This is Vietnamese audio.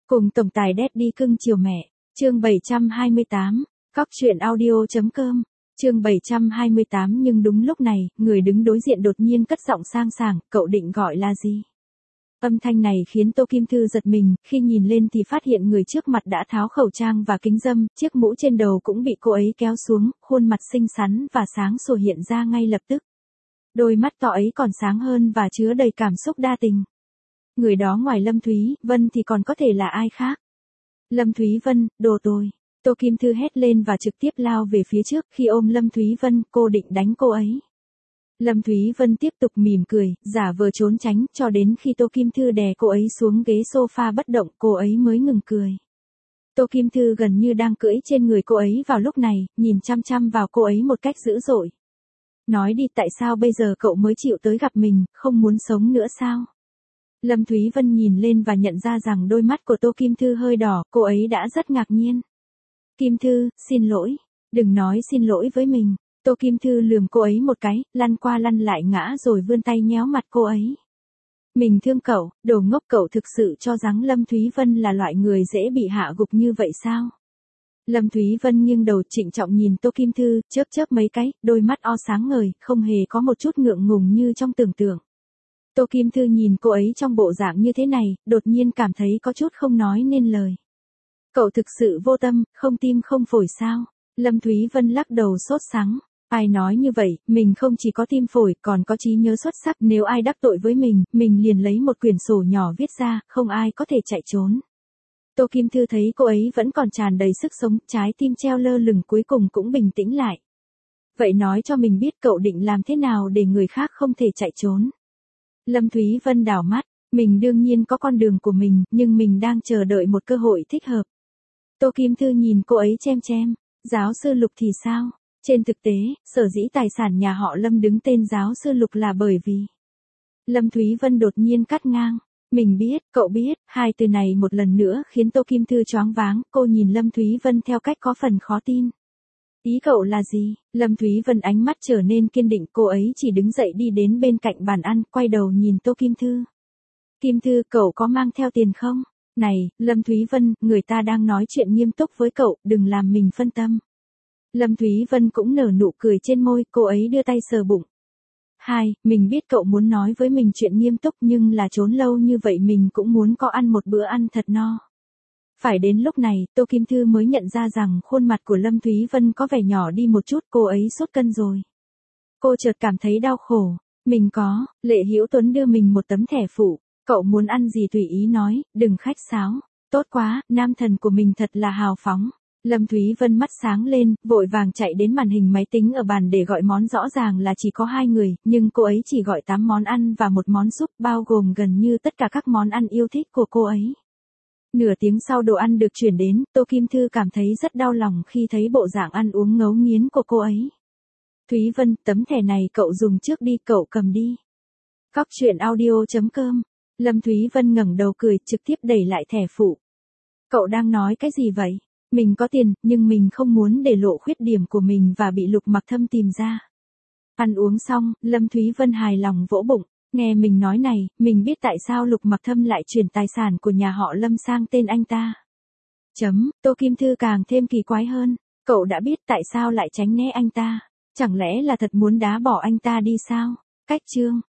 Cùng tổng tài Daddy cưng chiều mẹ. Chương 728. Cóc truyện audio.com. Chương 728. Nhưng đúng lúc này, người đứng đối diện đột nhiên cất giọng sang sảng, cậu định gọi là gì? Âm thanh này khiến Tô Kim Thư giật mình, khi nhìn lên thì phát hiện người trước mặt đã tháo khẩu trang và kính râm, chiếc mũ trên đầu cũng bị cô ấy kéo xuống, khuôn mặt xinh xắn và sáng sủa hiện ra ngay lập tức. Đôi mắt to ấy còn sáng hơn và chứa đầy cảm xúc đa tình. Người đó ngoài Lâm Thúy Vân thì còn có thể là ai khác? Lâm Thúy Vân, đồ tồi. Tô Kim Thư hét lên và trực tiếp lao về phía trước, khi ôm Lâm Thúy Vân, cô định đánh cô ấy. Lâm Thúy Vân tiếp tục mỉm cười, giả vờ trốn tránh, cho đến khi Tô Kim Thư đè cô ấy xuống ghế sofa bất động, cô ấy mới ngừng cười. Tô Kim Thư gần như đang cưỡi trên người cô ấy vào lúc này, nhìn chăm chăm vào cô ấy một cách dữ dội. Nói đi, tại sao bây giờ cậu mới chịu tới gặp mình, không muốn sống nữa sao? Lâm Thúy Vân nhìn lên và nhận ra rằng đôi mắt của Tô Kim Thư hơi đỏ, cô ấy đã rất ngạc nhiên. Kim Thư, xin lỗi. Đừng nói xin lỗi với mình. Tô Kim Thư lườm cô ấy một cái, lăn qua lăn lại ngã rồi vươn tay nhéo mặt cô ấy. Mình thương cậu, đồ ngốc, cậu thực sự cho rằng Lâm Thúy Vân là loại người dễ bị hạ gục như vậy sao? Lâm Thúy Vân nghiêng đầu trịnh trọng nhìn Tô Kim Thư, chớp chớp mấy cái, đôi mắt o sáng ngời, không hề có một chút ngượng ngùng như trong tưởng tượng. Tô Kim Thư nhìn cô ấy trong bộ dạng như thế này, đột nhiên cảm thấy có chút không nói nên lời. Cậu thực sự vô tâm, không tim không phổi sao? Lâm Thúy Vân lắc đầu sốt sắng. Ai nói như vậy, mình không chỉ có tim phổi, còn có trí nhớ xuất sắc, nếu ai đắc tội với mình liền lấy một quyển sổ nhỏ viết ra, không ai có thể chạy trốn. Tô Kim Thư thấy cô ấy vẫn còn tràn đầy sức sống, trái tim treo lơ lửng cuối cùng cũng bình tĩnh lại. Vậy nói cho mình biết cậu định làm thế nào để người khác không thể chạy trốn. Lâm Thúy Vân đảo mắt, mình đương nhiên có con đường của mình, nhưng mình đang chờ đợi một cơ hội thích hợp. Tô Kim Thư nhìn cô ấy chem chem, giáo sư Lục thì sao? Trên thực tế, sở dĩ tài sản nhà họ Lâm đứng tên giáo sư Lục là bởi vì... Lâm Thúy Vân đột nhiên cắt ngang. Mình biết, cậu biết, hai từ này một lần nữa khiến Tô Kim Thư choáng váng, cô nhìn Lâm Thúy Vân theo cách có phần khó tin. Ý cậu là gì? Lâm Thúy Vân ánh mắt trở nên kiên định, cô ấy chỉ đứng dậy đi đến bên cạnh bàn ăn, quay đầu nhìn Tô Kim Thư. Kim Thư, cậu có mang theo tiền không? Này, Lâm Thúy Vân, người ta đang nói chuyện nghiêm túc với cậu, đừng làm mình phân tâm. Lâm Thúy Vân cũng nở nụ cười trên môi, cô ấy đưa tay sờ bụng. Mình biết cậu muốn nói với mình chuyện nghiêm túc nhưng là trốn lâu như vậy mình cũng muốn có ăn một bữa ăn thật no. Phải đến lúc này, Tô Kim Thư mới nhận ra rằng khuôn mặt của Lâm Thúy Vân có vẻ nhỏ đi một chút, cô ấy sút cân rồi. Cô chợt cảm thấy đau khổ. Mình có, Lệ Hữu Tuấn đưa mình một tấm thẻ phụ. Cậu muốn ăn gì tùy ý nói, đừng khách sáo. Tốt quá, nam thần của mình thật là hào phóng. Lâm Thúy Vân mắt sáng lên, vội vàng chạy đến màn hình máy tính ở bàn để gọi món, rõ ràng là chỉ có 2 người, nhưng cô ấy chỉ gọi 8 món ăn và một món súp, bao gồm gần như tất cả các món ăn yêu thích của cô ấy. Nửa tiếng sau đồ ăn được chuyển đến, Tô Kim Thư cảm thấy rất đau lòng khi thấy bộ dạng ăn uống ngấu nghiến của cô ấy. Thúy Vân, tấm thẻ này cậu dùng trước đi, cậu cầm đi. Cóc truyện audio.com. Lâm Thúy Vân ngẩng đầu cười, trực tiếp đẩy lại thẻ phụ. Cậu đang nói cái gì vậy? Mình có tiền, nhưng mình không muốn để lộ khuyết điểm của mình và bị Lục Mặc Thâm tìm ra. Ăn uống xong, Lâm Thúy Vân hài lòng vỗ bụng. Nghe mình nói này, mình biết tại sao Lục Mặc Thâm lại chuyển tài sản của nhà họ Lâm sang tên anh ta. Tô Kim Thư càng thêm kỳ quái hơn. Cậu đã biết tại sao lại tránh né anh ta? Chẳng lẽ là thật muốn đá bỏ anh ta đi sao? Cách chương.